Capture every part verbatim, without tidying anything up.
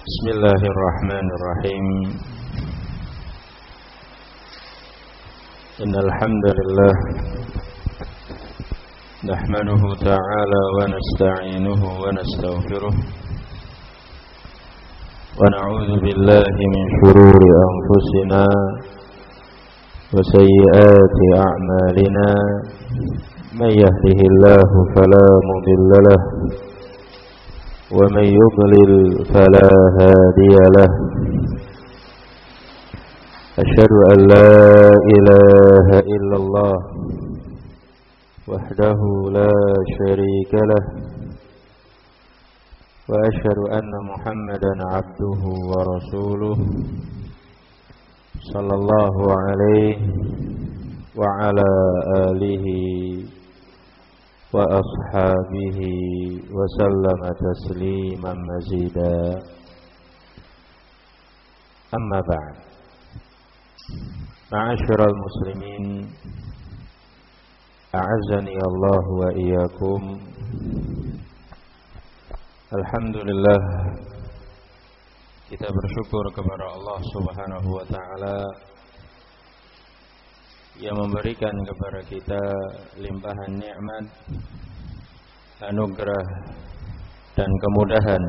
Bismillahirrahmanirrahim. Innal hamdalillah nahmaduhu ta'ala wa nasta'inuhu wa nastaghfiruh wa na'udzu billahi min shururi anfusina wa sayyiati a'malina. Man yahdihillahu fala mudilla lahu ومن يضلل فلا هادي له. أشهد أن لا إله إلا الله وحده لا شريك له وأشهد أن محمدا عبده ورسوله صلى الله عليه وعلى آله wa ashabihi wa sallama tasliman mazida. Amma ba'd. Ma'asyiral muslimin, a'azzani Allah wa iyyakum. Alhamdulillah, kita bersyukur kepada Allah Subhanahu wa taala yang memberikan kepada kita limpahan nikmat, anugerah dan kemudahan,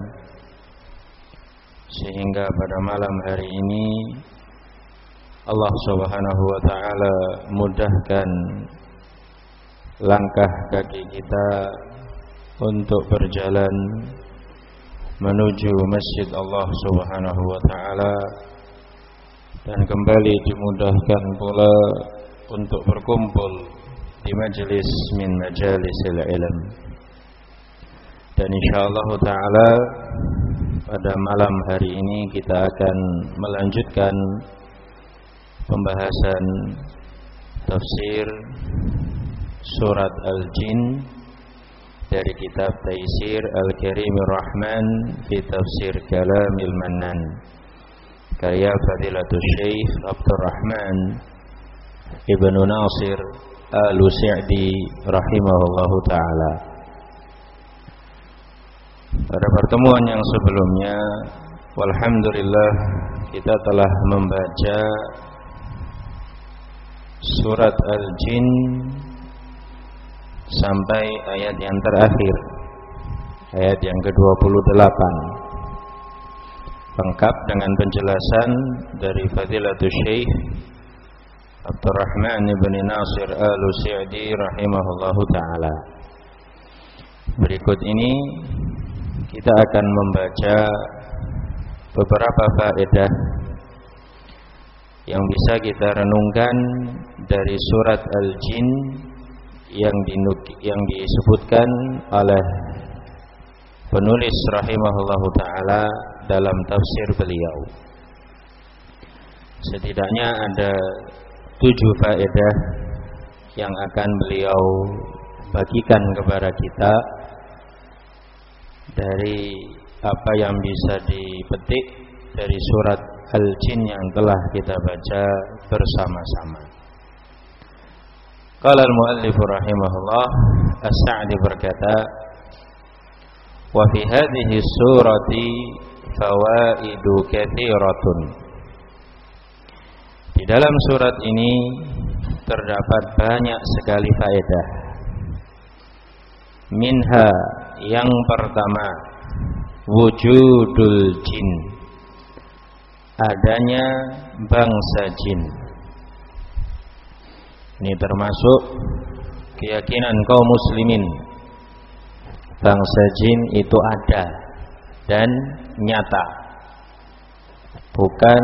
sehingga pada malam hari ini Allah Subhanahu wa taala mudahkan langkah kaki kita untuk berjalan menuju masjid Allah Subhanahu wa taala, dan kembali dimudahkan pula untuk berkumpul di majelis min majalisil ilm. Dan insyaallah ta'ala pada malam hari ini kita akan melanjutkan pembahasan tafsir surat Al-Jin dari kitab Taisir Al-Karimir Rahman fi Tafsir Kalamil Mannan, karya Fadilatul Syekh Abdurrahman Ibnu Nasir Al-Sa'di rahimahullahu ta'ala. Pada pertemuan yang sebelumnya, walhamdulillah, kita telah membaca surat Al-Jin sampai ayat yang terakhir, ayat yang ke dua puluh delapan, lengkap dengan penjelasan dari Fadilatul Syekh Abdurrahman ibn Nasir Al-Sa'di rahimahullahu ta'ala. Berikut ini kita akan membaca beberapa faedah yang bisa kita renungkan dari surat Al-Jin yang, yang disebutkan oleh penulis rahimahullahu ta'ala dalam tafsir beliau. Setidaknya ada tujuh faedah yang akan beliau bagikan kepada kita dari apa yang bisa dipetik dari surat Al-Jin yang telah kita baca bersama-sama. Qala al-muallif rahimahullah, As-Sa'di berkata, wa fi hadhihi surati fawaidu katsiratun. Di dalam surat ini terdapat banyak sekali faedah. Minha, yang pertama, wujudul jin, adanya bangsa jin. Ini termasuk keyakinan kaum muslimin, bangsa jin itu ada dan nyata, bukan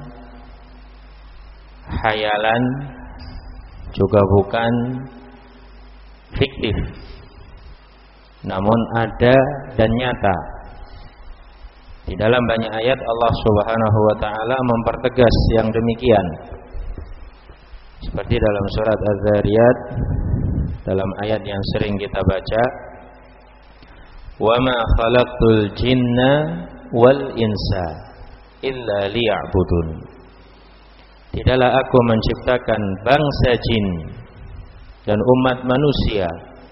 hayalan, juga bukan fiktif, namun ada dan nyata. Di dalam banyak ayat Allah Subhanahu wa taala mempertegas yang demikian, seperti dalam surat Az-Zariyat dalam ayat yang sering kita baca, wa ma khalaqtul jinna wal insa illa liya'budun. Tidaklah aku menciptakan bangsa jin dan umat manusia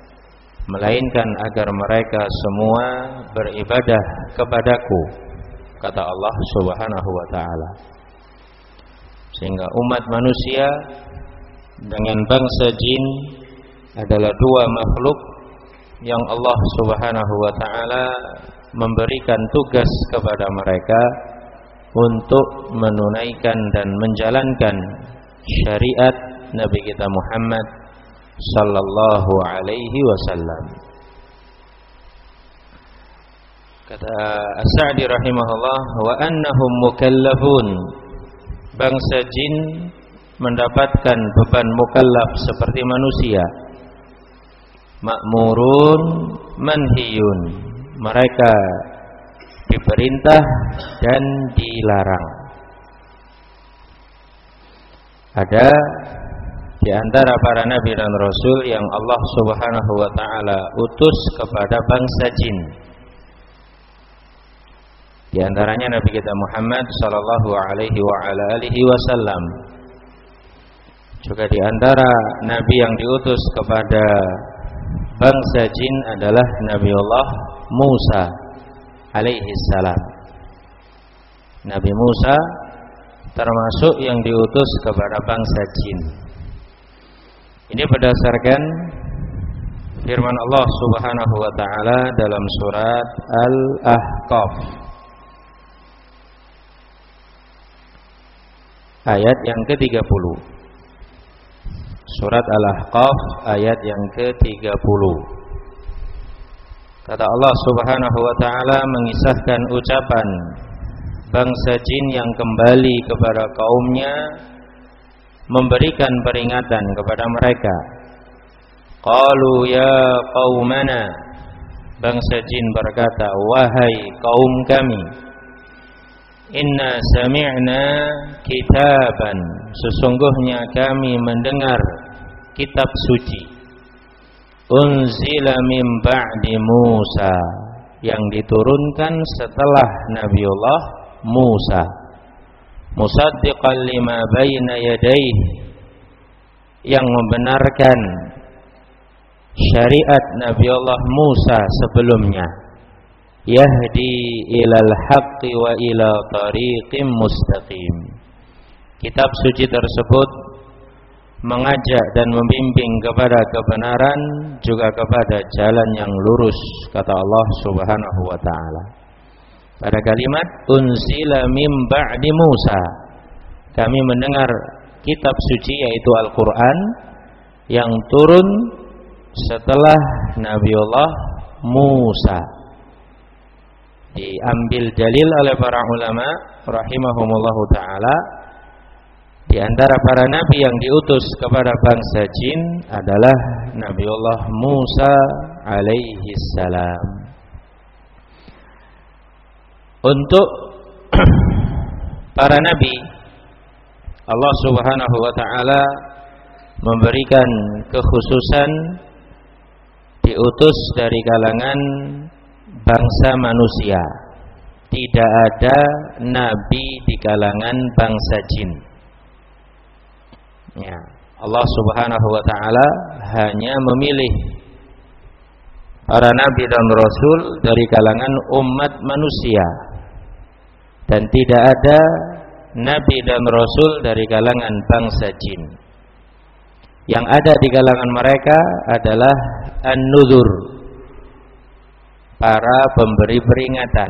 melainkan agar mereka semua beribadah kepadaku. kata Allah Subhanahu wa taala. Sehingga umat manusia dengan bangsa jin adalah dua makhluk yang Allah Subhanahu wa taala memberikan tugas kepada mereka untuk menunaikan dan menjalankan syariat Nabi kita Muhammad sallallahu alaihi wasallam. Kata As-Sa'di rahimahullah, wa annahum mukallafun, bangsa jin mendapatkan beban mukallaf seperti manusia. Ma'murun manhiyun, mereka diperintah dan dilarang. Ada di antara para nabi dan rasul yang Allah Subhanahu wa taala utus kepada bangsa jin. Di antaranya Nabi kita Muhammad sallallahu alaihi wa ala alihi wasallam. Juga di antara nabi yang diutus kepada bangsa jin adalah Nabiullah Musa alaihi salam. Nabi Musa termasuk yang diutus kepada bangsa jin. Ini berdasarkan firman Allah Subhanahu wa taala dalam surat Al-Ahqaf ayat yang ke tiga puluh. Surat Al-Ahqaf ayat yang ke tiga puluh. Kata Allah Subhanahu wa taala mengisahkan ucapan bangsa jin yang kembali kepada kaumnya memberikan peringatan kepada mereka. Qalu ya qaumana, bangsa jin berkata, wahai kaum kami, inna sami'na kitaban, sesungguhnya kami mendengar kitab suci, unzila min ba'di Musa, yang diturunkan setelah Nabiullah Musa, musaddiqan lima baina yadayhi, yang membenarkan syariat Nabiullah Musa sebelumnya, yahdi ilal haqqi wa ila tariqim mustaqim. Kitab suci tersebut mengajak dan membimbing kepada kebenaran, juga kepada jalan yang lurus, kata Allah Subhanahu wa taala. Pada kalimat unzila mim ba'di Musa, kami mendengar kitab suci yaitu Al-Qur'an yang turun setelah Nabiullah Musa. Diambil dalil oleh para ulama rahimahumullahu taala, di antara para nabi yang diutus kepada bangsa jin adalah Nabiullah Musa alaihi salam. Untuk para nabi, Allah Subhanahu wa taala memberikan kekhususan diutus dari kalangan bangsa manusia. Tidak ada nabi di kalangan bangsa jin. Ya, Allah Subhanahu wa taala hanya memilih para nabi dan rasul dari kalangan umat manusia, dan tidak ada nabi dan rasul dari kalangan bangsa jin. Yang ada di kalangan mereka adalah an-nuzur, para pemberi peringatan.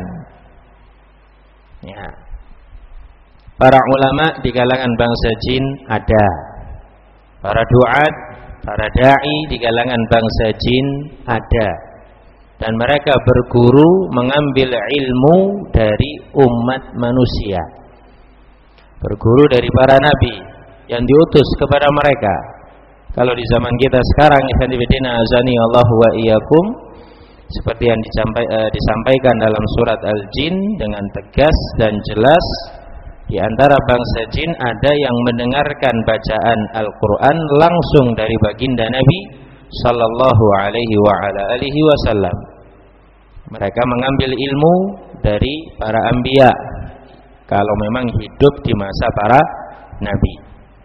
Ya. Para ulama di kalangan bangsa jin ada, para duat, para dai di kalangan bangsa jin ada, dan mereka berguru mengambil ilmu dari umat manusia, berguru dari para nabi yang diutus kepada mereka. Kalau di zaman kita sekarang, ikhwanifidina azani Allah wa iyyakum, seperti yang disampaikan dalam surat Al-Jin dengan tegas dan jelas, di antara bangsa jin ada yang mendengarkan bacaan Al-Quran langsung dari baginda Nabi sallallahu alaihi wa ala alihi wasallam. Mereka mengambil ilmu dari para anbiya kalau memang hidup di masa para nabi.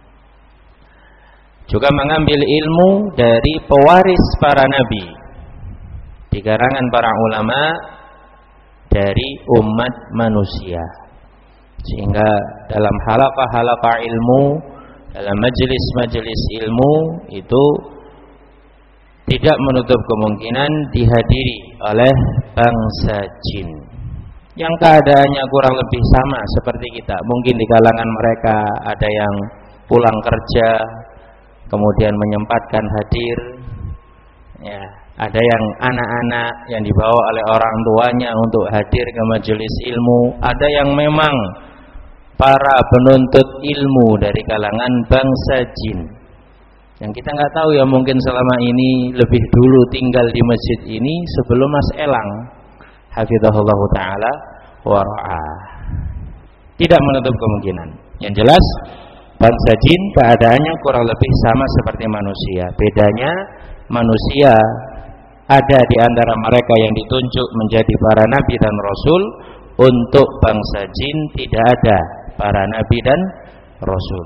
Juga mengambil ilmu dari pewaris para nabi. Di kalangan para ulama dari umat manusia. Sehingga dalam halaqah-halaqah ilmu, dalam majelis-majelis ilmu itu tidak menutup kemungkinan dihadiri oleh bangsa jin yang keadaannya kurang lebih sama seperti kita. Mungkin di kalangan mereka ada yang pulang kerja kemudian menyempatkan hadir, ya, ada yang anak-anak yang dibawa oleh orang tuanya untuk hadir ke majelis ilmu, ada yang memang para penuntut ilmu dari kalangan bangsa jin yang kita nggak tahu ya, mungkin selama ini lebih dulu tinggal di masjid ini sebelum Mas Elang hafizahullah ta'ala wa ra'ah. Tidak menutup kemungkinan. Yang jelas bangsa jin keadaannya kurang lebih sama seperti manusia. Bedanya manusia ada di antara mereka yang ditunjuk menjadi para nabi dan rasul. Untuk bangsa jin tidak ada para nabi dan rasul.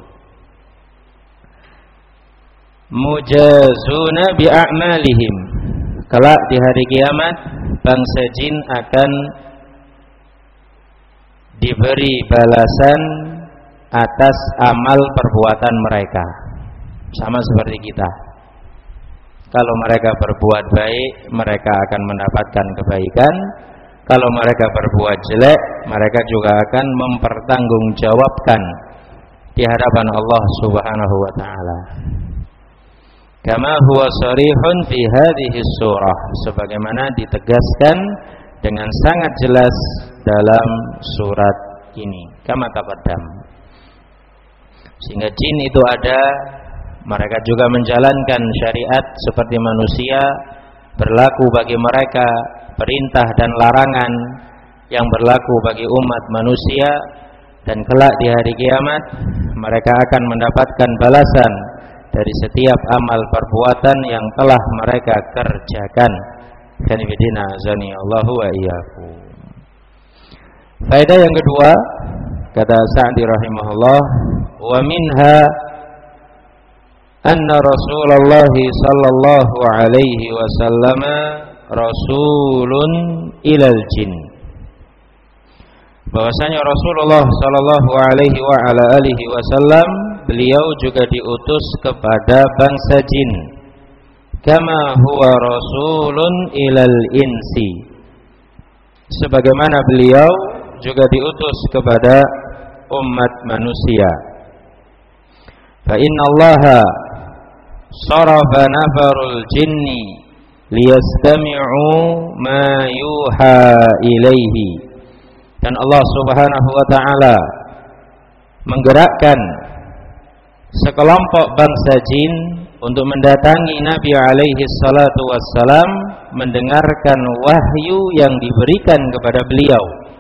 Mujazuna bi'a'malihim. Kelak di hari kiamat bangsa jin akan diberi balasan atas amal perbuatan mereka, sama seperti kita. Kalau mereka berbuat baik, mereka akan mendapatkan kebaikan. Kalau mereka berbuat jelek, mereka juga akan mempertanggungjawabkan di hadapan Allah Subhanahu wa taala. Kama huwa sharihun fi hadhihi surah, sebagaimana ditegaskan dengan sangat jelas dalam surat ini. Kama taqaddam. Sehingga jin itu ada, mereka juga menjalankan syariat seperti manusia, berlaku bagi mereka perintah dan larangan yang berlaku bagi umat manusia, dan kelak di hari kiamat mereka akan mendapatkan balasan dari setiap amal perbuatan yang telah mereka kerjakan. Kanibidina azani Allahu wa iyyakum. Faedah yang kedua, kata Sa'di rahimahullah, wa minha anna Rasulullah sallallahu alaihi wasallam rasulun ilal jin. Bahwasanya Rasulullah sallallahu alaihi wa ala alihi wasallam, beliau juga diutus kepada bangsa jin. Kama huwa rasulun ilal insi, sebagaimana beliau juga diutus kepada umat manusia. Fa inna Allaha sarafa nafarul jinni liyastami'u ma yuha ilaihi, dan Allah Subhanahu wa ta'ala menggerakkan sekelompok bangsa jin untuk mendatangi Nabi alaihi salatu wassalam, mendengarkan wahyu yang diberikan kepada beliau.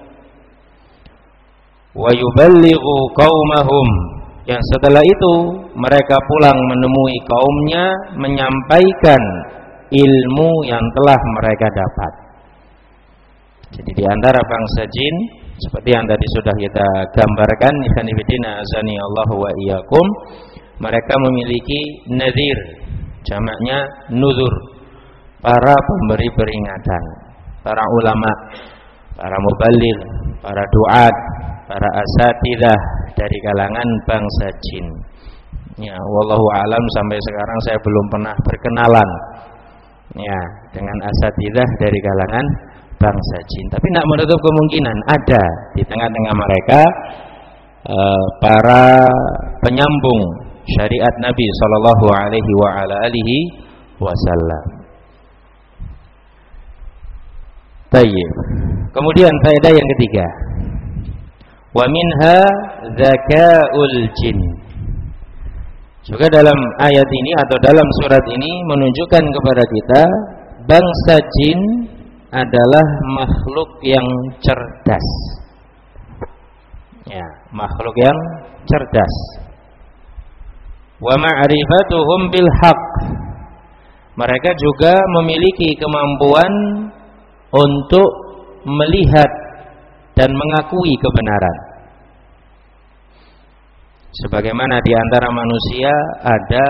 Wa yuballighu qaumahum, yang setelah itu mereka pulang menemui kaumnya, menyampaikan ilmu yang telah mereka dapat. Jadi di antara bangsa jin, seperti yang tadi sudah kita gambarkan, ikhwanifidina azani Allahu wa iyyakum, mereka memiliki nadhir, jamaknya nuzur, para pemberi peringatan, para ulama, para muballigh, para duat, para asatidzah dari kalangan bangsa jin. Ya, wallahu alam, sampai sekarang saya belum pernah berkenalan ya dengan asatidzah dari kalangan bangsa jin. Tapi tidak menutup kemungkinan ada di tengah-tengah mereka uh, para penyambung syariat Nabi sallallahu alaihi wa ala alihi wasallam. Baik. Kemudian faedah yang ketiga, wa minha zakaul jin. Juga dalam ayat ini atau dalam surat ini menunjukkan kepada kita bangsa jin adalah makhluk yang cerdas. Ya, makhluk yang cerdas. Wa ma'rifatuhum bil haqq. Mereka juga memiliki kemampuan untuk melihat dan mengakui kebenaran. Sebagaimana di antara manusia ada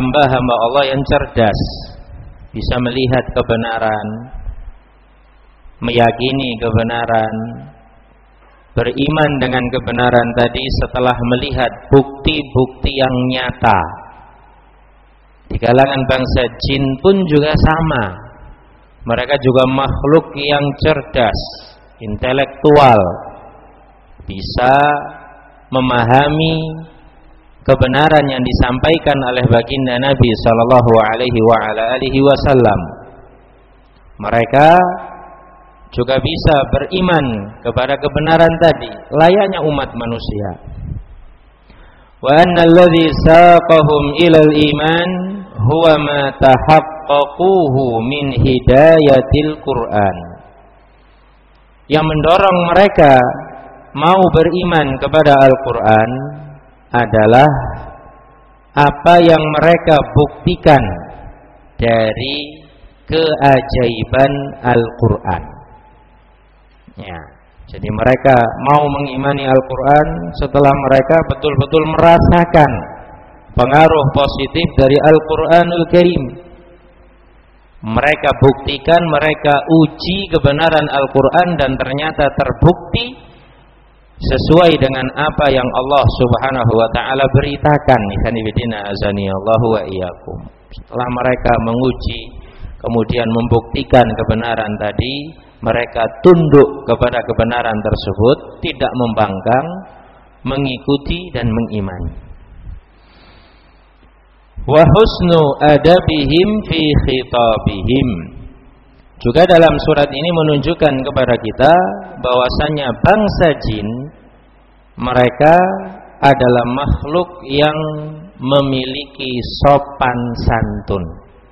hamba-hamba Allah yang cerdas, bisa melihat kebenaran, meyakini kebenaran, beriman dengan kebenaran tadi setelah melihat bukti-bukti yang nyata. Di kalangan bangsa jin pun juga sama. Mereka juga makhluk yang cerdas, intelektual, bisa memahami kebenaran yang disampaikan oleh baginda Nabi sallallahu alaihi wa ala alihi wasallam. Mereka juga bisa beriman kepada kebenaran tadi layaknya umat manusia. Wa anna alladhi saqahum ilal iman huwa ma tahaqqaquhu min hidayatil Qur'an. Yang mendorong mereka mau beriman kepada Al-Qur'an adalah apa yang mereka buktikan dari keajaiban Al-Qur'an. Ya, jadi mereka mau mengimani Al-Qur'an setelah mereka betul-betul merasakan pengaruh positif dari Al-Qur'anul Karim. Mereka buktikan, mereka uji kebenaran Al-Qur'an dan ternyata terbukti sesuai dengan apa yang Allah Subhanahu wa taala beritakan. Ikhwanifidina azanillahu wa iyyakum. Setelah mereka menguji, kemudian membuktikan kebenaran tadi, mereka tunduk kepada kebenaran tersebut, tidak membangkang, mengikuti dan mengimani. Wa husnu adabihim fi khitabihim. Juga dalam surat ini menunjukkan kepada kita bahwasanya bangsa jin mereka adalah makhluk yang memiliki sopan santun.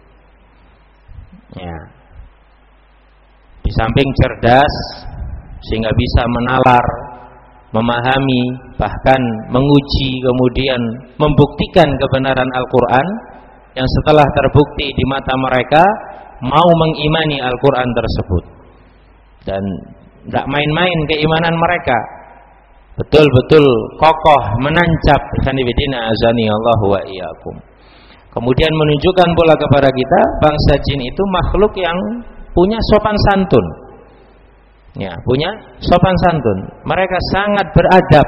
Ya. Di samping cerdas sehingga bisa menalar, memahami, bahkan menguji, kemudian membuktikan kebenaran Al-Qur'an yang setelah terbukti di mata mereka mau mengimani Al-Qur'an tersebut. Dan tidak main-main keimanan mereka, betul-betul kokoh, menancap. Khanifidina azani Allahu wa iyyakum. Kemudian menunjukkan pula kepada kita bangsa jin itu makhluk yang punya sopan santun. Ya, punya sopan santun. Mereka sangat beradab.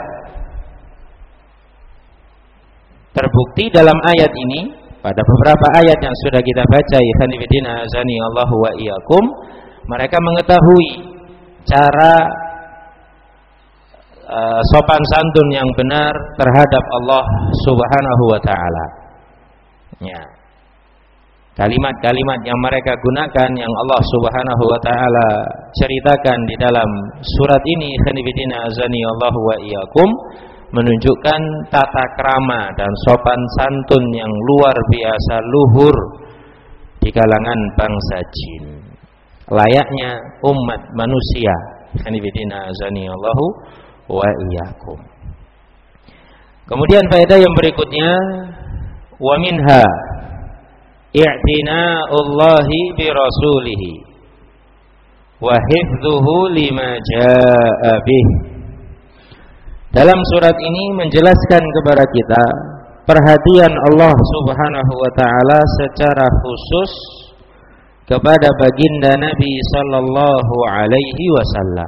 Terbukti dalam ayat ini, pada beberapa ayat yang sudah kita baca, ikhwanifidina azani Allahu wa iyyakum, mereka mengetahui cara uh, sopan santun yang benar terhadap Allah Subhanahu wa taala. Ya. Kalimat-kalimat yang mereka gunakan yang Allah Subhanahu wa taala ceritakan di dalam surat ini, ikhwanifidina azani Allahu wa iyyakum, menunjukkan tata krama dan sopan santun yang luar biasa luhur di kalangan bangsa jin, layaknya umat manusia. Ikhwanifidina azani Allahu wa iyyakum. Kemudian faedah yang berikutnya, wa minha i'tina'ullahi bi rasulihi wa hifdhuhu lima jaa'a bih. Dalam surat ini menjelaskan kepada kita perhatian Allah Subhanahu wa taala secara khusus kepada baginda Nabi sallallahu alaihi wasallam.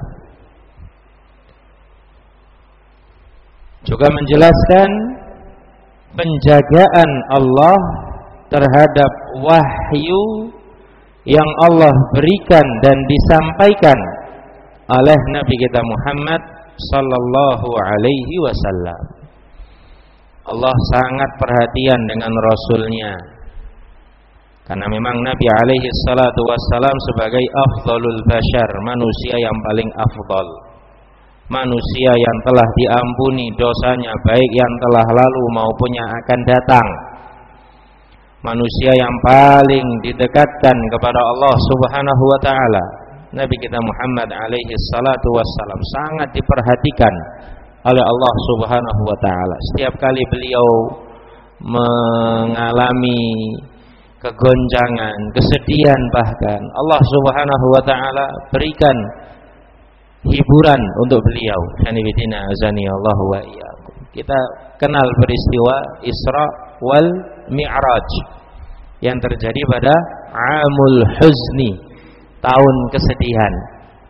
Juga menjelaskan penjagaan Allah terhadap wahyu yang Allah berikan dan disampaikan oleh Nabi kita Muhammad sallallahu alaihi wasallam. Allah sangat perhatian dengan Rasulnya, karena memang Nabi alaihi salatu wassalam sebagai afdalul bashar, manusia yang paling afdal, manusia yang telah diampuni dosanya baik yang telah lalu maupun yang akan datang, manusia yang paling didekatkan kepada Allah Subhanahu wa taala. Nabi kita Muhammad alaihi salatu wassalam sangat diperhatikan oleh Allah Subhanahu wa taala. Setiap kali beliau mengalami kegoncangan, kesedihan, bahkan Allah Subhanahu wa taala berikan hiburan untuk beliau. Khanifidina azani Allah wa iyyakum. Kita kenal peristiwa Isra wal Mi'raj yang terjadi pada Amul Huzni, tahun kesedihan.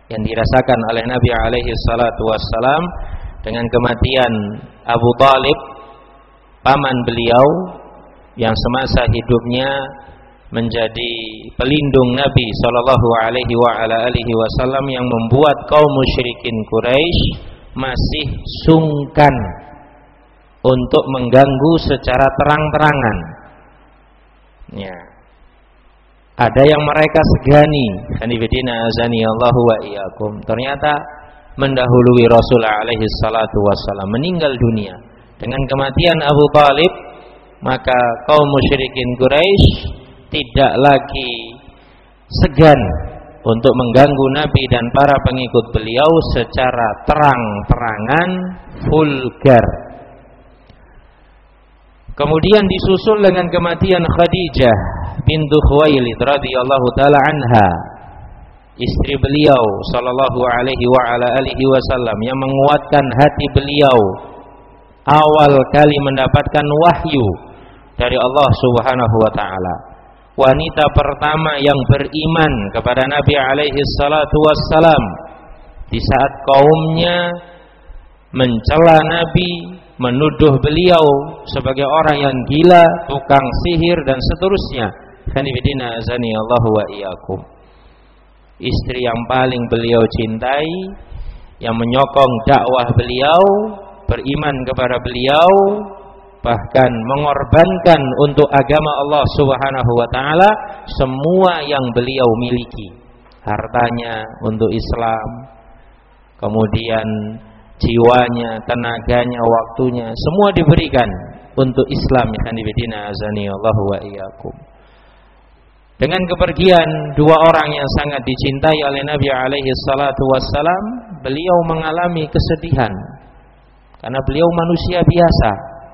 yang dirasakan oleh Nabi alaihi salatu wassalam dengan kematian Abu Talib, paman beliau yang semasa hidupnya menjadi pelindung Nabi sallallahu alaihi wa ala alihi wasallam, yang membuat kaum musyrikin Quraisy masih sungkan untuk mengganggu secara terang-terangan. Ya. Ada yang mereka segani, hanifidina azani Allahu wa iyyakum. Ternyata mendahului Rasul alaihi salatu wassalam, meninggal dunia. Dengan kematian Abu Talib, maka kaum musyrikin Quraisy tidak lagi segan untuk mengganggu Nabi dan para pengikut beliau secara terang-terangan, vulgar. Kemudian disusul dengan kematian Khadijah bintu Khuwailid radhiyallahu taala anha, istri beliau sallallahu alaihi wa ala alihi wasallam, yang menguatkan hati beliau awal kali mendapatkan wahyu dari Allah Subhanahu wa taala. Wanita pertama yang beriman kepada Nabi alaihi salatu wassalam di saat kaumnya mencela Nabi, menuduh beliau sebagai orang yang gila, tukang sihir dan seterusnya. Hanifidina azani Allahu wa iyyakum. Istri yang paling beliau cintai, yang menyokong dakwah beliau, beriman kepada beliau, bahkan mengorbankan untuk agama Allah Subhanahu wa taala semua yang beliau miliki, hartanya untuk Islam, kemudian jiwanya, tenaganya, waktunya, semua diberikan untuk Islam. Hanifidina azani Allahu wa iyyakum. Dengan kepergian dua orang yang sangat dicintai oleh Nabi alaihi salatu wassalam, beliau mengalami kesedihan karena beliau manusia biasa,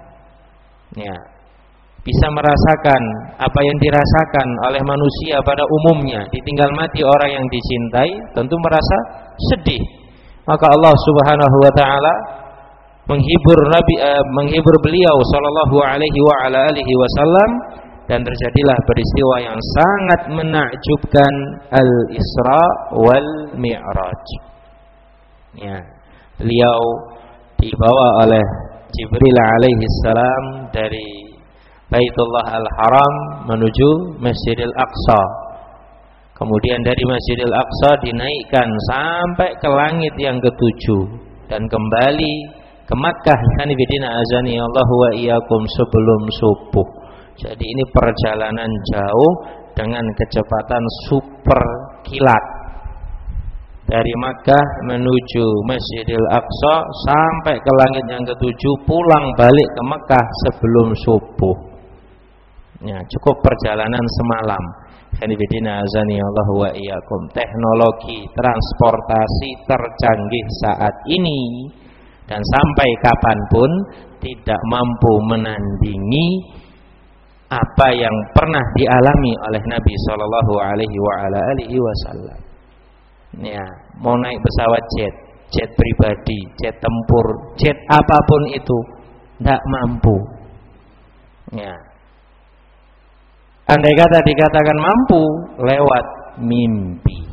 ya, bisa merasakan apa yang dirasakan oleh manusia pada umumnya. Ditinggal mati orang yang dicintai, tentu merasa sedih. Maka Allah Subhanahu wa taala menghibur Nabi eh, menghibur beliau sallallahu alaihi wa ala alihi wasallam, dan terjadilah peristiwa yang sangat menakjubkan, Al-Isra wal Mi'raj. Ya, beliau dibawa oleh Jibril alaihi salam dari Baitullah Al-Haram menuju Masjidil Aqsa. Kemudian dari Masjidil Aqsa dinaikkan sampai ke langit yang ketujuh dan kembali ke Makkah, hanifidina azani Allahu wa iyyakum, sebelum subuh. Jadi ini perjalanan jauh dengan kecepatan super kilat. Dari Makkah menuju Masjidil Aqsa sampai ke langit yang ketujuh, pulang balik ke Makkah sebelum subuh. Ya, cukup perjalanan semalam. Hanifidina azani Allahu wa iyyakum. Teknologi transportasi tercanggih saat ini dan sampai kapanpun tidak mampu menandingi apa yang pernah dialami oleh Nabi sallallahu alaihi wa ala alihi wasallam. Ya, mau naik pesawat jet, jet pribadi, jet tempur, jet apapun itu tidak mampu. Ya. Andai kata dikatakan mampu, lewat mimpi.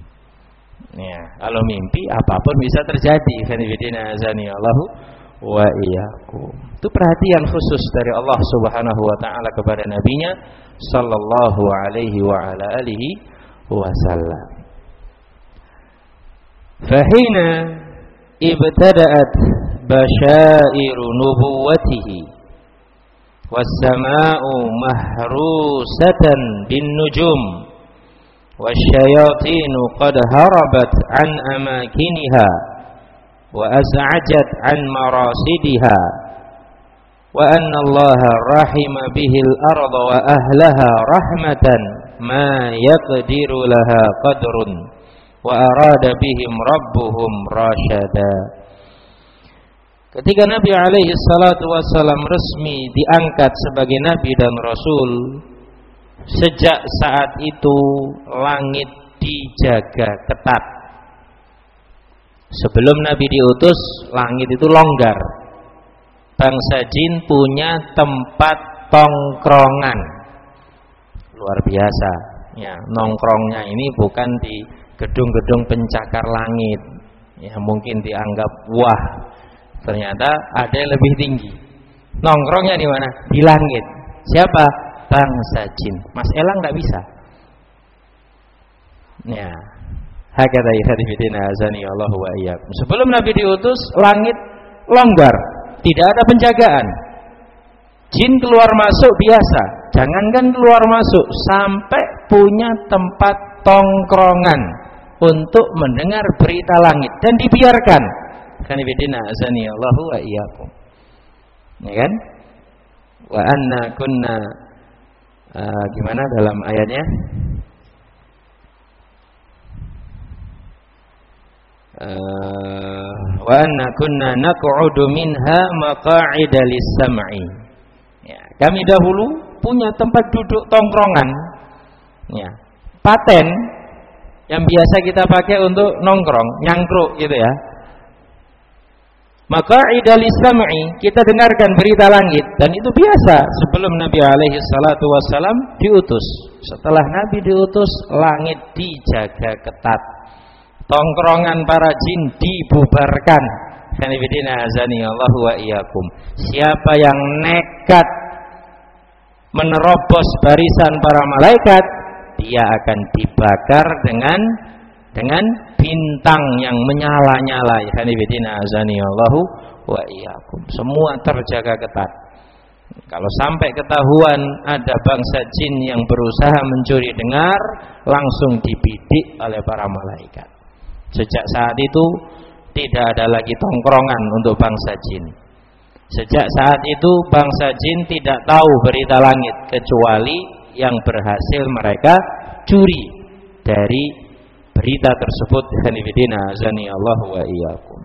Ya, kalau mimpi apapun bisa terjadi. Hanifidina azani Allahu wa iyyakum. Itu perhatian khusus dari Allah Subhanahu wa taala kepada nabinya sallallahu alaihi wa ala alihi wasallam. Fahina ibtada'at basyairu nubuwwatihi was-samaa'u mahrusatan bin-nujum wasyayatinu qad harabat an amakiniha wa az'ajat an marasidiha wa anna Allah rahima bihil arda wa ahlaha rahmatan ma yaqdiru laha qadrun wa arada bihim rabbuhum rasyada. Ketika Nabi alaihi salatu wassalam resmi diangkat sebagai Nabi dan Rasul, sejak saat itu langit dijaga ketat. Sebelum Nabi diutus, langit itu longgar. Bangsa jin punya tempat tongkrongan luar biasa. Ya, nongkrongnya ini bukan di gedung-gedung pencakar langit. Ya mungkin dianggap wah, ternyata ada yang lebih tinggi. Nongkrongnya di mana? Di langit. Siapa? Bangsa jin. Mas Elang enggak bisa. Ya. Hakata ihadifidina azani Allah wa iyyakum. Sebelum Nabi diutus, langit longgar, tidak ada penjagaan. Jin keluar masuk biasa. Jangankan keluar masuk, sampai punya tempat tongkrongan untuk mendengar berita langit dan dibiarkan. Kanibidina azani Allahu wa iyyakum. Ya kan? Wa anna kunna uh, gimana dalam ayatnya? Uh, wa anna kunna naq'udu minha maq'ida lis-sam'i. Ya, kami dahulu punya tempat duduk tongkrongan. Ya, paten yang biasa kita pakai untuk nongkrong, nyangkruk gitu ya. Maka idal islam'i, kita dengarkan berita langit, dan itu biasa sebelum Nabi alaihi salatu wassalam diutus. Setelah Nabi diutus, langit dijaga ketat, tongkrongan para jin dibubarkan. Kanibidina azani Allahu wa iyyakum. Siapa yang nekat menerobos barisan para malaikat, dia akan dibakar dengan dengan bintang yang menyala-nyala. Hanifidina azani Allahu wa iyyakum. Semua terjaga ketat. Kalau sampai ketahuan ada bangsa jin yang berusaha mencuri dengar, langsung dibidik oleh para malaikat. Sejak saat itu tidak ada lagi tongkrongan untuk bangsa jin. Sejak saat itu bangsa jin tidak tahu berita langit kecuali yang berhasil mereka curi dari berita tersebut. Hanifidina azani Allahu wa iyyakum.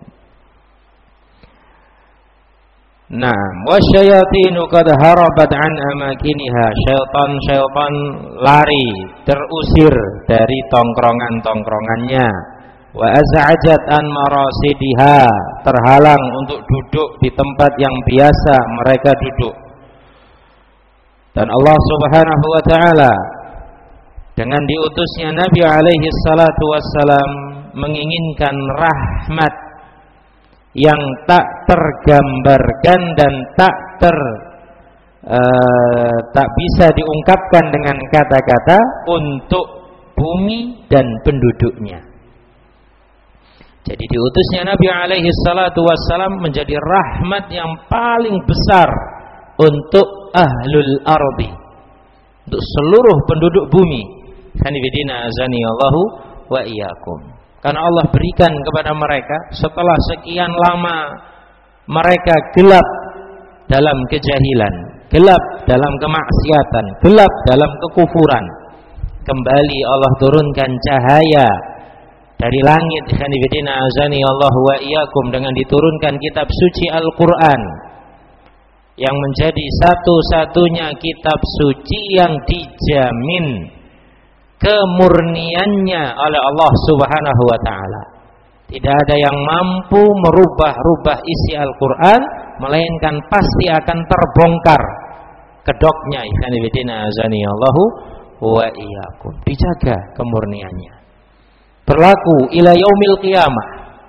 Nah, wasyayatinu qad harabat an amakiniha. Syaitan-syaitan lari, terusir dari tongkrongan-tongkrongannya. Wa az'ajat an marasidiha, terhalang untuk duduk di tempat yang biasa mereka duduk. Dan Allah Subhanahu wa taala dengan diutusnya Nabi alaihi salatu wassalam menginginkan rahmat yang tak tergambarkan dan tak ter uh, tak bisa diungkapkan dengan kata-kata untuk bumi dan penduduknya. Jadi diutusnya Nabi alaihi salatu wassalam menjadi rahmat yang paling besar untuk ahlul ardi, untuk seluruh penduduk bumi. Hanifidina azani Allahu wa iyyakum. Karena Allah berikan kepada mereka setelah sekian lama mereka gelap dalam kejahilan, gelap dalam kemaksiatan, gelap dalam kekufuran. Kembali Allah turunkan cahaya dari langit. Hanifidina azani Allahu wa iyyakum, dengan diturunkan kitab suci Al-Qur'an yang menjadi satu-satunya kitab suci yang dijamin kemurniannya oleh Allah Subhanahu wa taala. Tidak ada yang mampu merubah-rubah isi Al-Qur'an, melainkan pasti akan terbongkar kedoknya. Hanifidina azani Allahu wa iyyakum. Dijaga kemurniannya, berlaku ila yaumil qiyamah.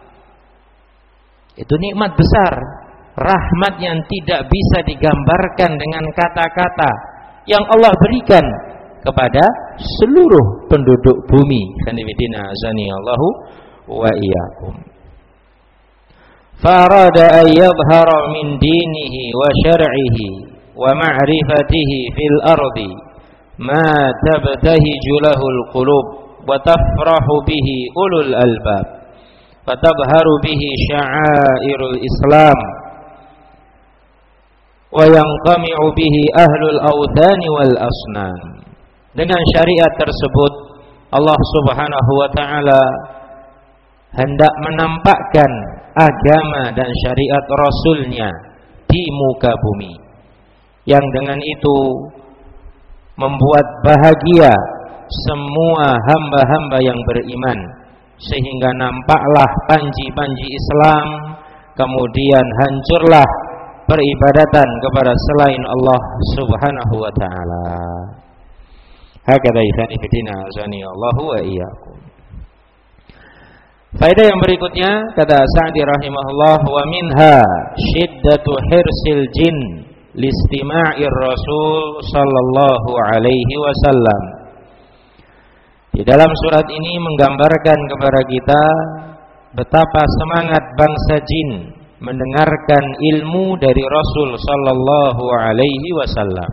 Itu nikmat besar, rahmat yang tidak bisa digambarkan dengan kata-kata yang Allah berikan kepada seluruh penduduk bumi. Hanifidina azani Allahu wa iyyakum. Farada an yadhhara min dinihi wa syar'ihi wa ma'rifatihi fil ardi ma tabtahiju lahul qulub wa tafrahu bihi ulul albab wa tabharu bihi sya'airul Islam wa yanqami'u bihi ahlul awthani wal asnam. Dengan syariat tersebut Allah Subhanahu wa taala hendak menampakkan agama dan syariat Rasulnya di muka bumi, yang dengan itu membuat bahagia semua hamba-hamba yang beriman, sehingga nampaklah panji-panji Islam, kemudian hancurlah peribadatan kepada selain Allah Subhanahu wa taala. Hakadha ikhwani fillah azani Allahu wa iyyakum. Faedah yang berikutnya, kata Sa'di rahimahullah, wa minha syiddatu hirsil jin listima'ir Rasul sallallahu alaihi wasallam. Di dalam surat ini menggambarkan kepada kita betapa semangat bangsa jin mendengarkan ilmu dari Rasul sallallahu alaihi wasallam.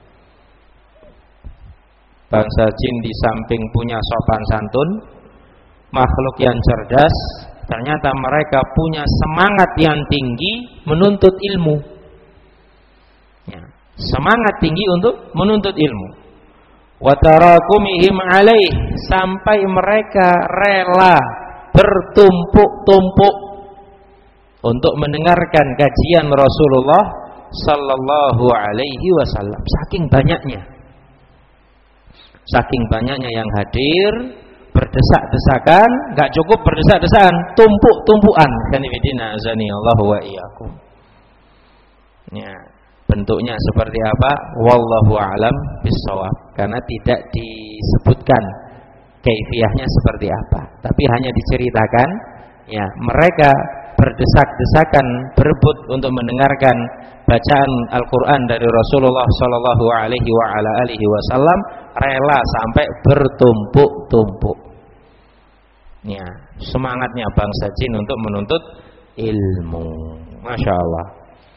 Bangsa jin di samping punya sopan santun, makhluk yang cerdas, ternyata mereka punya semangat yang tinggi menuntut ilmu. Ya, semangat tinggi untuk menuntut ilmu. Wa tarakumihim alaih, sampai mereka rela bertumpuk-tumpuk untuk mendengarkan kajian Rasulullah sallallahu alaihi wasallam. Saking banyaknya, saking banyaknya yang hadir, berdesak-desakan, enggak cukup berdesak-desakan, tumpuk-tumpukan. Kanifidina azani Allah wa iyyakum. Ya, bentuknya seperti apa? Wallahu a'lam bissawab. Karena tidak disebutkan kaifiyahnya seperti apa, tapi hanya diceritakan, ya, mereka berdesak-desakan berebut untuk mendengarkan bacaan Al-Qur'an dari Rasulullah sallallahu alaihi wa ala alihi wasallam, rela sampai bertumpuk-tumpuk. Ya, semangatnya bangsa jin untuk menuntut ilmu. Masya Allah.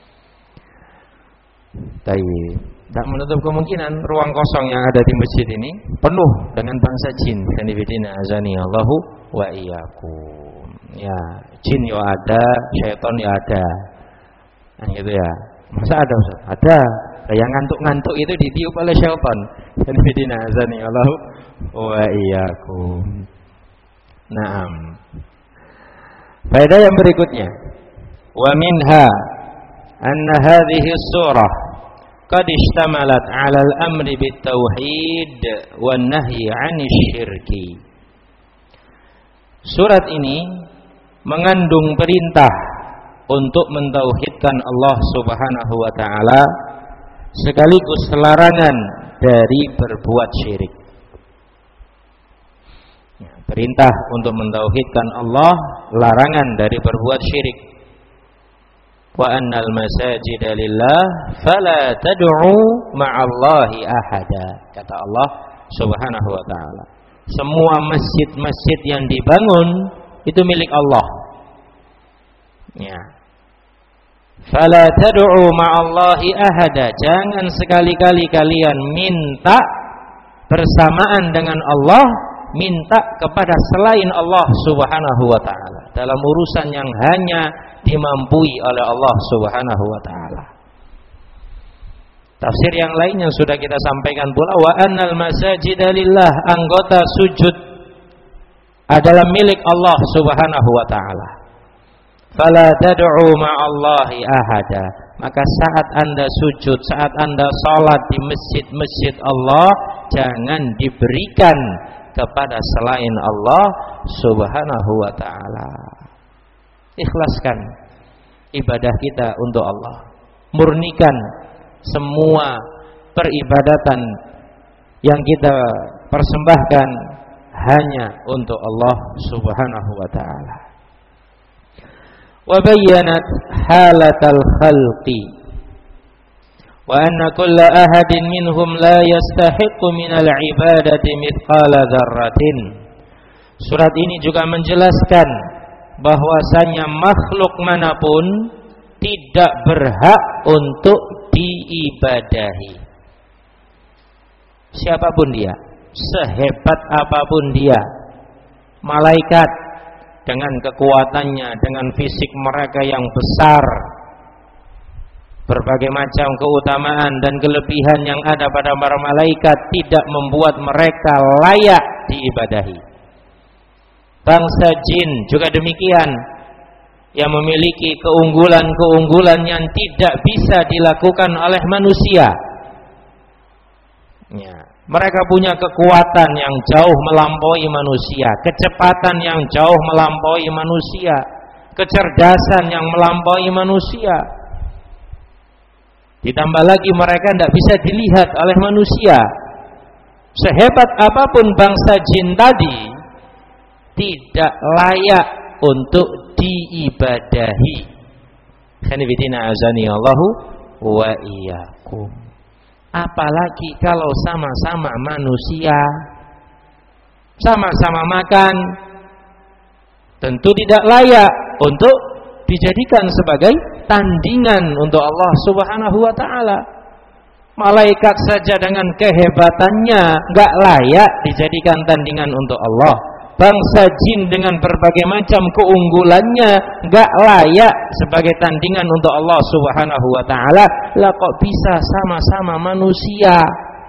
Taib. Tak menutup kemungkinan ruang kosong yang ada di masjid ini penuh dengan bangsa jin. Kanifidina azani Allahu wa iyyakum. Ya, jin ya ada, syaitan ya ada. Nah, gitu ya. Masa ada Ustaz? Ada. Yang ngantuk-ngantuk itu ditiup oleh syaitan. Kanifidina azani Allahu wa iyyakum. Naam. Faedah yang berikutnya, wa minha anna hadhihi surah qad ishtamalat 'ala al-amri bit-tauhid wan nahyi 'anil syirki. Surat ini mengandung perintah untuk mentauhidkan Allah Subhanahu wa taala sekaligus larangan dari berbuat syirik. Ya, perintah untuk mentauhidkan Allah, larangan dari berbuat syirik. Wa annal masajida lillah fala tad'u ma'allahi ahada, kata Allah Subhanahu wa taala. Semua masjid-masjid yang dibangun itu milik Allah. Ya. Fala tad'u ma'allahi ahada, jangan sekali-kali kalian minta bersamaan dengan Allah, minta kepada selain Allah Subhanahu wa taala dalam urusan yang hanya dimampui oleh Allah Subhanahu wa taala. Tafsir yang lain yang sudah kita sampaikan pula, wa annal masajida lillah, anggota sujud adalah milik Allah Subhanahu wa taala. Fala tad'u ma'allahi ahada, maka saat Anda sujud, saat Anda salat di masjid-masjid Allah, jangan diberikan kepada selain Allah Subhanahu wa taala. Ikhlaskan ibadah kita untuk Allah. Murnikan semua peribadatan yang kita persembahkan hanya untuk Allah Subhanahu wa taala. Wa bayyanat halatal khalqi wa anna kulla ahadin minhum la yastahiqqu minal ibadati mithqala dzarratin. Surat ini juga menjelaskan bahwasanya makhluk manapun tidak berhak untuk diibadahi. Siapapun dia, sehebat apapun dia, malaikat dengan kekuatannya, dengan fisik mereka yang besar, berbagai macam keutamaan dan kelebihan yang ada pada para malaikat tidak membuat mereka layak diibadahi. Bangsa jin juga demikian, yang memiliki keunggulan-keunggulan yang tidak bisa dilakukan oleh manusia. Ya, mereka punya kekuatan yang jauh melampaui manusia, kecepatan yang jauh melampaui manusia, kecerdasan yang melampaui manusia. Ditambah lagi mereka tidak bisa dilihat oleh manusia. Sehebat apapun bangsa jin tadi, tidak layak untuk diibadahi. Khanifidina azani Allahu wa iyyakum. Apalagi kalau sama-sama manusia, sama-sama makan, tentu tidak layak untuk dijadikan sebagai tandingan untuk Allah Subhanahu wa taala. Malaikat saja dengan kehebatannya enggak layak dijadikan tandingan untuk Allah. Bangsa jin dengan berbagai macam keunggulannya enggak layak sebagai tandingan untuk Allah Subhanahu wa taala. Lah kok bisa sama-sama manusia?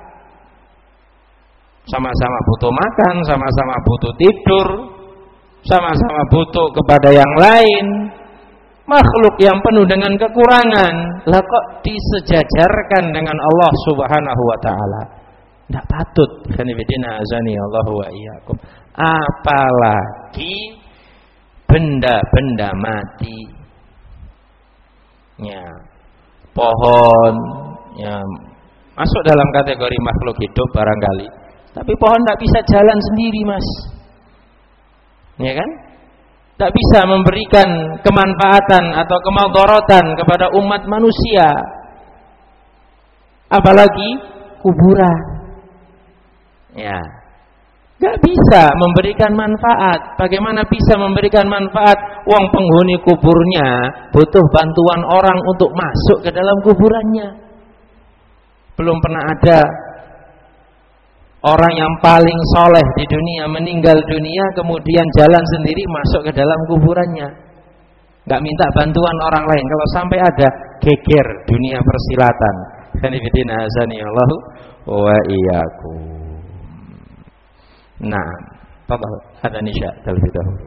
Sama-sama butuh makan, sama-sama butuh tidur, sama-sama butuh kepada yang lain. Makhluk yang penuh dengan kekurangan, lah kok disejajarkan dengan Allah Subhanahu wa taala? Tidak patut. Khanifidina azani Allahu wa iyyakum. Apalagi benda-benda mati. Ya, pohon ya masuk dalam kategori makhluk hidup barangkali. Tapi pohon tidak bisa jalan sendiri, Mas. Ya kan? Tak bisa memberikan kemanfaatan atau kemadharatan kepada umat manusia, apalagi kuburan. Ya, gak bisa memberikan manfaat. Bagaimana bisa memberikan manfaat? Wong penghuni kuburnya butuh bantuan orang untuk masuk ke dalam kuburannya. Belum pernah ada orang yang paling soleh di dunia meninggal dunia kemudian jalan sendiri masuk ke dalam kuburannya, nggak minta bantuan orang lain. Kalau sampai ada, geger dunia persilatan. Khanifidina azani Allahu wa iyyakum. Nah, tafadhal ada nisya terlebih dahulu.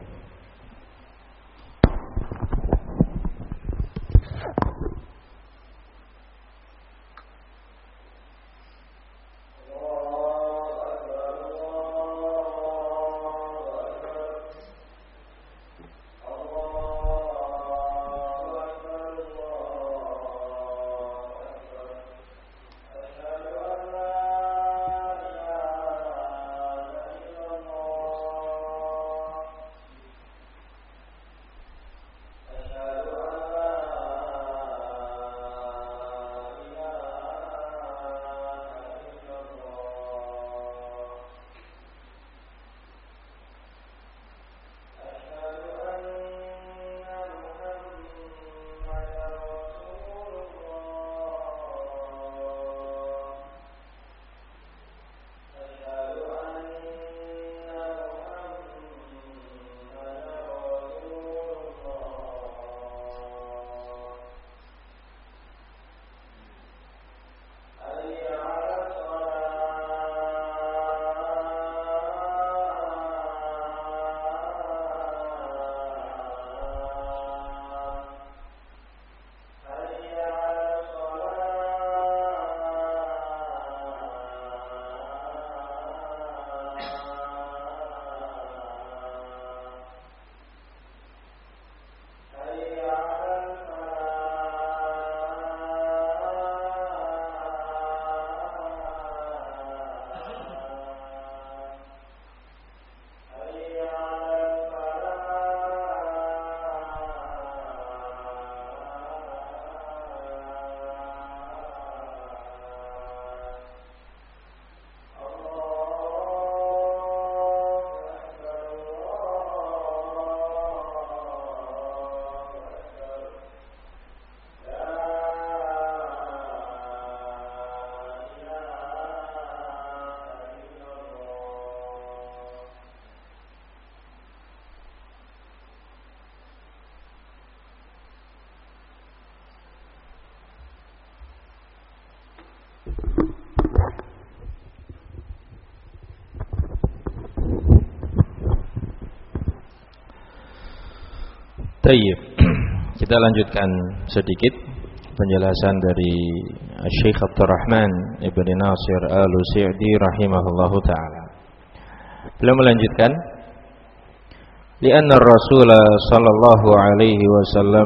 Tayyib. Kita lanjutkan sedikit penjelasan dari Syekh Abdurrahman Ibn Nasir Al-Sa'di rahimahullahu ta'ala. Beliau melanjutkan, lianna Rasul sallallahu alaihi wasallam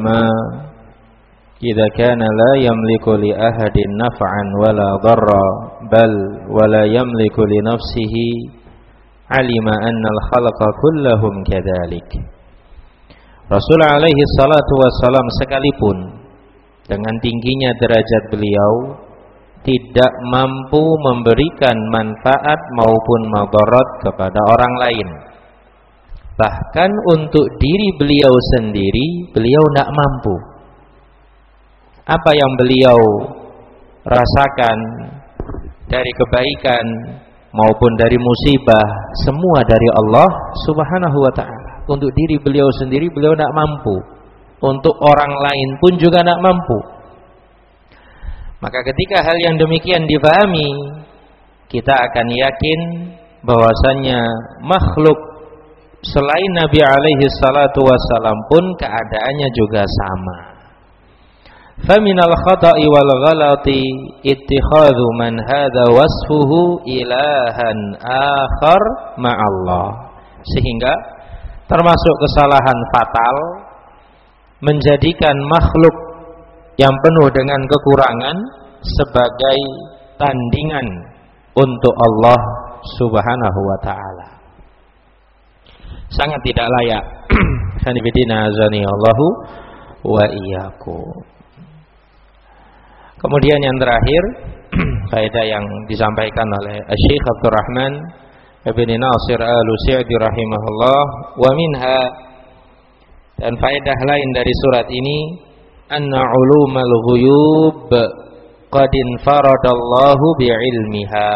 idza kana la yamliku li ahadin naf'an wala dharra bal wala yamliku li nafsihi alima anna al-khalqa kullahum kadzalik. Rasulullah alaihi salatu wassalam sekalipun dengan tingginya derajat beliau tidak mampu memberikan manfaat maupun madarat kepada orang lain. Bahkan untuk diri beliau sendiri beliau tidak mampu. Apa yang beliau rasakan dari kebaikan maupun dari musibah, semua dari Allah subhanahu wa ta'ala. Untuk diri beliau sendiri beliau tidak mampu, untuk orang lain pun juga tidak mampu. Maka ketika hal yang demikian dipahami, kita akan yakin bahwasannya makhluk selain Nabi alaihi salatu wassalam pun keadaannya juga sama. Faminal khata'i wal ghalati ittikhadhu man hadha wasfuhu ilahan akhar ma'allah. Sehingga termasuk kesalahan fatal menjadikan makhluk yang penuh dengan kekurangan sebagai tandingan untuk Allah subhanahu wa ta'ala. Sangat tidak layak. Hanifidina azani Allahu wa iyyakum. Kemudian yang terakhir, faedah yang disampaikan oleh Syekh Abdul Rahman Ibn Nasir Al-Sa'di rahimahullah, wa minha, dan faedah lain dari surat ini, anna ulumal ghuyub qad infaradallahu bi'ilmiha.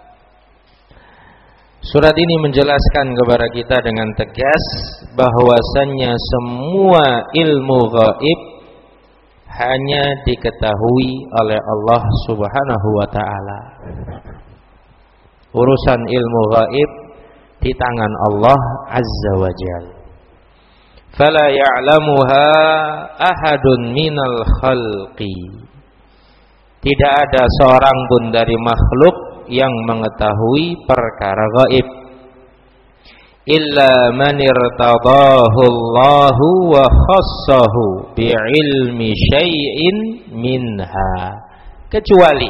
Surat ini menjelaskan kepada kita dengan tegas bahwasannya semua ilmu gaib hanya diketahui oleh Allah subhanahu wa ta'ala. Urusan ilmu gaib di tangan Allah azza wa jalla. Fala ya'lamuha ahadun minal khalqi. Tidak ada seorang pun dari makhluk yang mengetahui perkara gaib. Illa man irtadahu Allahu wa khassahu bi'ilmi syai'in minha. Kecuali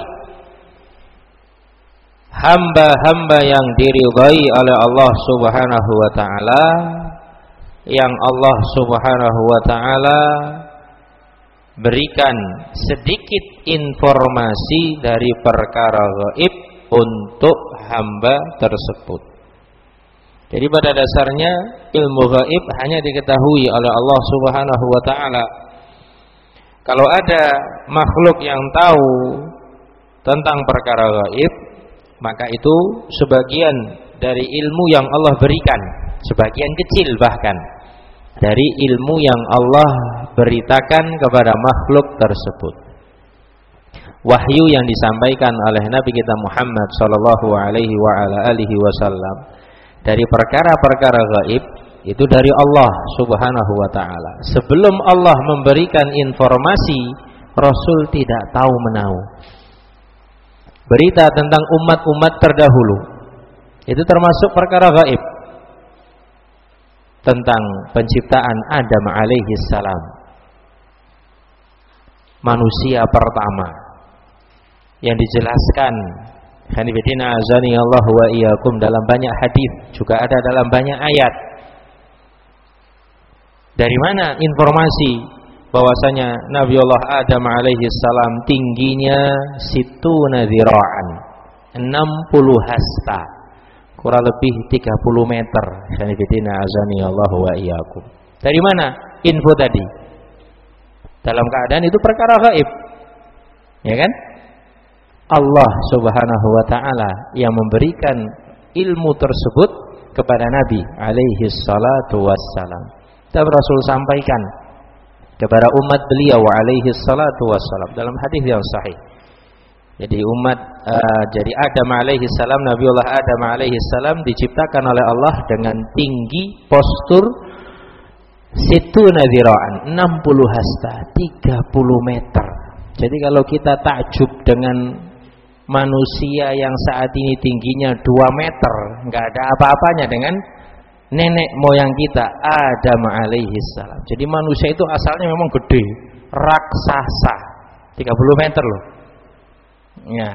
hamba-hamba yang diridhai oleh Allah subhanahu wa ta'ala, yang Allah subhanahu wa ta'ala berikan sedikit informasi dari perkara gaib untuk hamba tersebut. Jadi pada dasarnya ilmu gaib hanya diketahui oleh Allah subhanahu wa ta'ala. Kalau ada makhluk yang tahu tentang perkara gaib, maka itu sebagian dari ilmu yang Allah berikan, sebagian kecil bahkan dari ilmu yang Allah beritakan kepada makhluk tersebut. Wahyu yang disampaikan oleh Nabi kita Muhammad sallallahu alaihi wa ala alihi wasallam dari perkara-perkara gaib itu dari Allah subhanahu wa ta'ala. Sebelum Allah memberikan informasi, Rasul tidak tahu menahu berita tentang umat-umat terdahulu. Itu termasuk perkara gaib. Tentang penciptaan Adam alaihi salam, manusia pertama, yang dijelaskan hanifidina azani Allah wa iyyakum dalam banyak hadis, juga ada dalam banyak ayat. Dari mana informasi bahwasanya Nabiullah Adam alaihi salam tingginya situna dzira'an, enam puluh hasta, kurang lebih tiga puluh meter. Hanifidina azani Allah wa iyyakum. Dari mana info tadi? Dalam keadaan itu perkara gaib, ya kan? Allah subhanahu wa ta'ala yang memberikan ilmu tersebut kepada Nabi alaihi salatu wassalam. Dan Rasul sampaikan kepada umat beliau alaihi salatu wassalam dalam hadis yang sahih. Jadi umat uh, jadi Adam alaihi salam, Nabiullah Adam alaihi salam diciptakan oleh Allah dengan tinggi postur situna dzira'an, enam puluh hasta, tiga puluh meter. Jadi kalau kita takjub dengan manusia yang saat ini tingginya dua meter, enggak ada apa-apanya dengan nenek moyang kita Adam alaihi salam. Jadi manusia itu asalnya memang gede, raksasa, tiga puluh meter loh. Ya.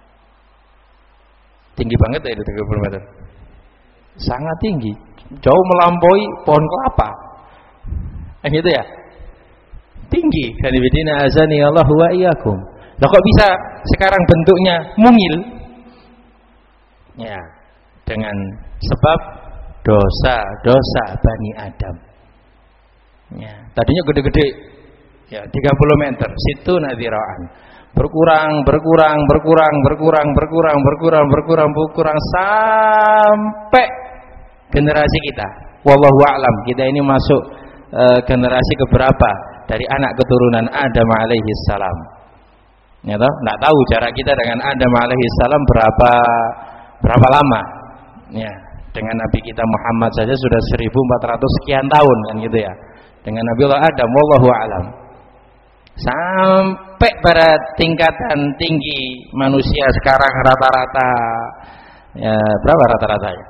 Tinggi banget ya itu tiga puluh meter. Sangat tinggi, jauh melampaui pohon kelapa. Eh gitu ya. Tinggi. Kanibidina azani Allah wa iyyakum. Lah kok bisa sekarang bentuknya mungil? Ya, dengan sebab dosa-dosa Bani Adam. Ya, tadinya gede-gede. Ya, tiga puluh meter. Situ nadhiraan. Berkurang, berkurang, berkurang, berkurang, berkurang, berkurang, berkurang, berkurang sampai generasi kita. Wallahu a'lam. Kita ini masuk uh, generasi keberapa dari anak keturunan Adam alaihi salam. Ya toh? Enggak tahu jarak kita dengan Adam alaihi salam berapa berapa lama. Ya, dengan Nabi kita Muhammad saja sudah seribu empat ratus sekian tahun kan gitu ya. Dengan Nabi Allah Adam wallahu a'lam. Sampai pada tingkatan tinggi manusia sekarang rata-rata ya berapa rata-ratanya?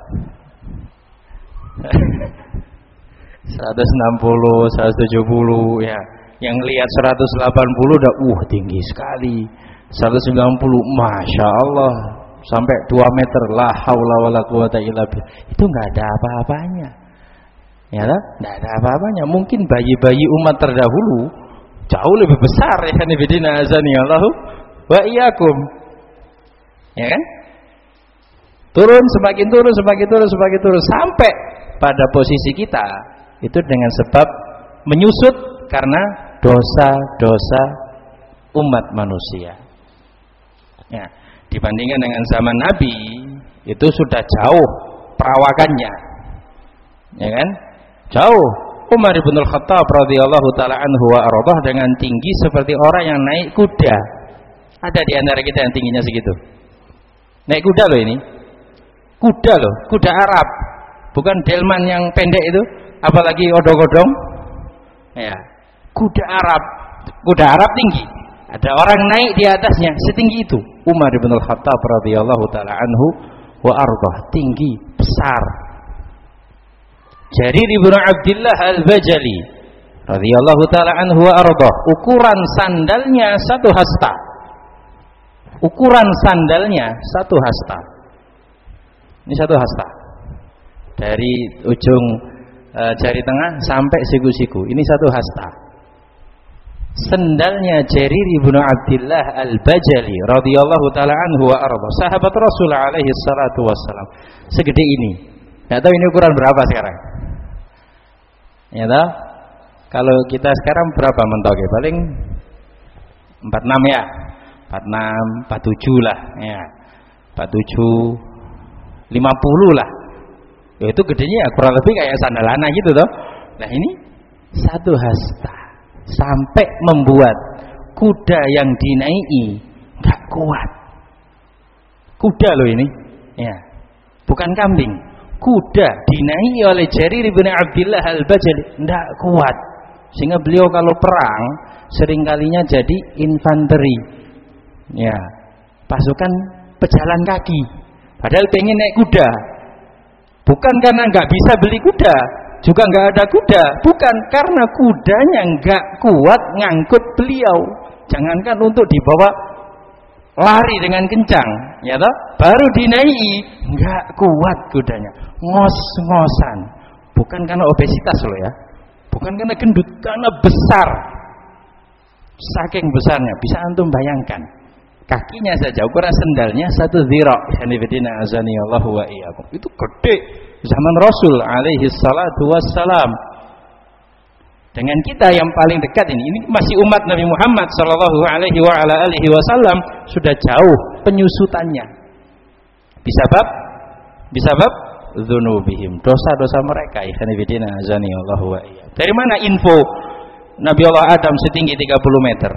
seratus enam puluh, seratus tujuh puluh ya. Yang lihat seratus delapan puluh udah uh tinggi sekali. seratus sembilan puluh Masya Allah sampai dua meter la haula wala quwata illa billah. Itu enggak ada apa-apanya. Ya lah, enggak ada apa-apanya. Mungkin bayi-bayi umat terdahulu jauh lebih besar ya kan bidina azani Allah wa iyyakum. Ya kan? Turun semakin turun semakin turun semakin turun sampai pada posisi kita itu dengan sebab menyusut karena dosa-dosa umat manusia. Ya, dibandingkan dengan zaman Nabi itu sudah jauh perawakannya. Ya kan? Jauh. Umar bin Al-Khattab radhiyallahu taala anhu wa ardhah dengan tinggi seperti orang yang naik kuda. Ada di antara kita yang tingginya segitu. Naik kuda loh ini. Kuda loh, kuda Arab. Bukan delman yang pendek itu, apalagi odong-odong. Ya. Kuda Arab. Kuda Arab tinggi. Ada orang naik di atasnya setinggi itu. Umar bin Al-Khattab radhiyallahu taala anhu wa ardhah, tinggi, besar. Jarir ibnu Abdullah al-Bajali radhiyallahu taala anhu wa ardhah, ukuran sandalnya satu hasta. Ukuran sandalnya satu hasta. Ini satu hasta. Dari ujung e, jari tengah sampai siku-siku. Ini satu hasta. Sandalnya Jarir ibnu Abdullah al-Bajali radhiyallahu taala anhu wa ardhah, sahabat Rasul alaihi salatu wassalam. Segede ini. Enggak tahu ini ukuran berapa sekarang. Ya toh? Kalau kita sekarang berapa mentoknya? Paling empat puluh enam ya. empat puluh enam, empat puluh tujuh lah ya. empat puluh tujuh, lima puluh lah. Ya itu gedenya ya kurang lebih kayak sandal anak gitu toh. Nah, ini satu hasta sampai membuat kuda yang dinaiki enggak kuat. Kuda loh ini. Ya. Bukan kambing. Kuda dinaiki oleh Jarir bin Abdullah al-Bajali tidak kuat, sehingga beliau kalau perang seringkalinya jadi infanteri, ya pasukan pejalan kaki. Padahal pengen naik kuda, bukan karena nggak bisa beli kuda, juga nggak ada kuda, bukan karena kudanya nggak kuat ngangkut beliau. Jangankan untuk dibawa lari dengan kencang, ya toh, baru dinaiki nggak kuat kudanya, ngos-ngosan. Bukan karena obesitas loh ya, bukan karena gendut, karena besar. Saking besarnya, bisa antum bayangkan. Kakinya saja, ukuran sendalnya satu zira'. Hanifidina azani Allahu wa iyyakum. Itu gede zaman Rasul alaihi salatu wassalam. Dengan kita yang paling dekat ini, ini masih umat Nabi Muhammad sallallahu alaihi wa ala alihi wasallam, sudah jauh penyusutannya. Bisabab bisabab dzunubihim, dosa-dosa mereka. Ikhwanifidina azani Allahu wa iyyakum. Dari mana info Nabi Allah Adam setinggi tiga puluh meter?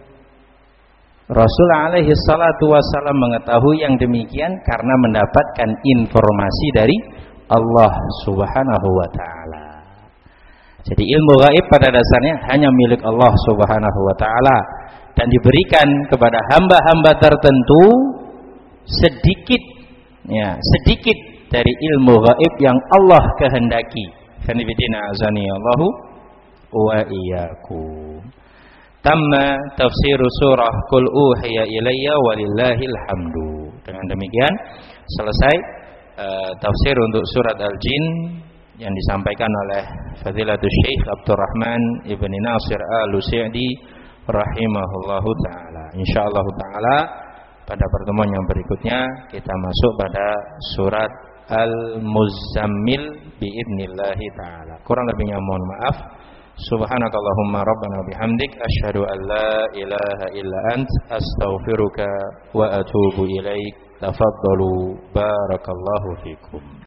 Rasul alaihi salatu wasallam mengetahui yang demikian karena mendapatkan informasi dari Allah Subhanahu wa taala. Jadi ilmu gaib pada dasarnya hanya milik Allah Subhanahu wa taala dan diberikan kepada hamba-hamba tertentu sedikit, ya, sedikit dari ilmu gaib yang Allah kehendaki. Fanibidina azani Allahu wa iyyakum. Tamma tafsir surah Qul uhiya ilayya walillahil hamdu. Dengan demikian selesai uh, tafsir untuk surat Al-Jin yang disampaikan oleh Fadilatul Syekh Abdurrahman Ibni Nasir Al-Lusi'di rahimahullahu taala. Insyaallah taala pada pertemuan yang berikutnya kita masuk pada surat Al-Muzammil biidznillah taala. Kurang lebihnya mohon maaf. Subhanakallahumma rabbana bihamdik asyhadu an la ilaha illa ant astaghfiruka wa atubu ilaik. Tafaddalu barakallahu fikum.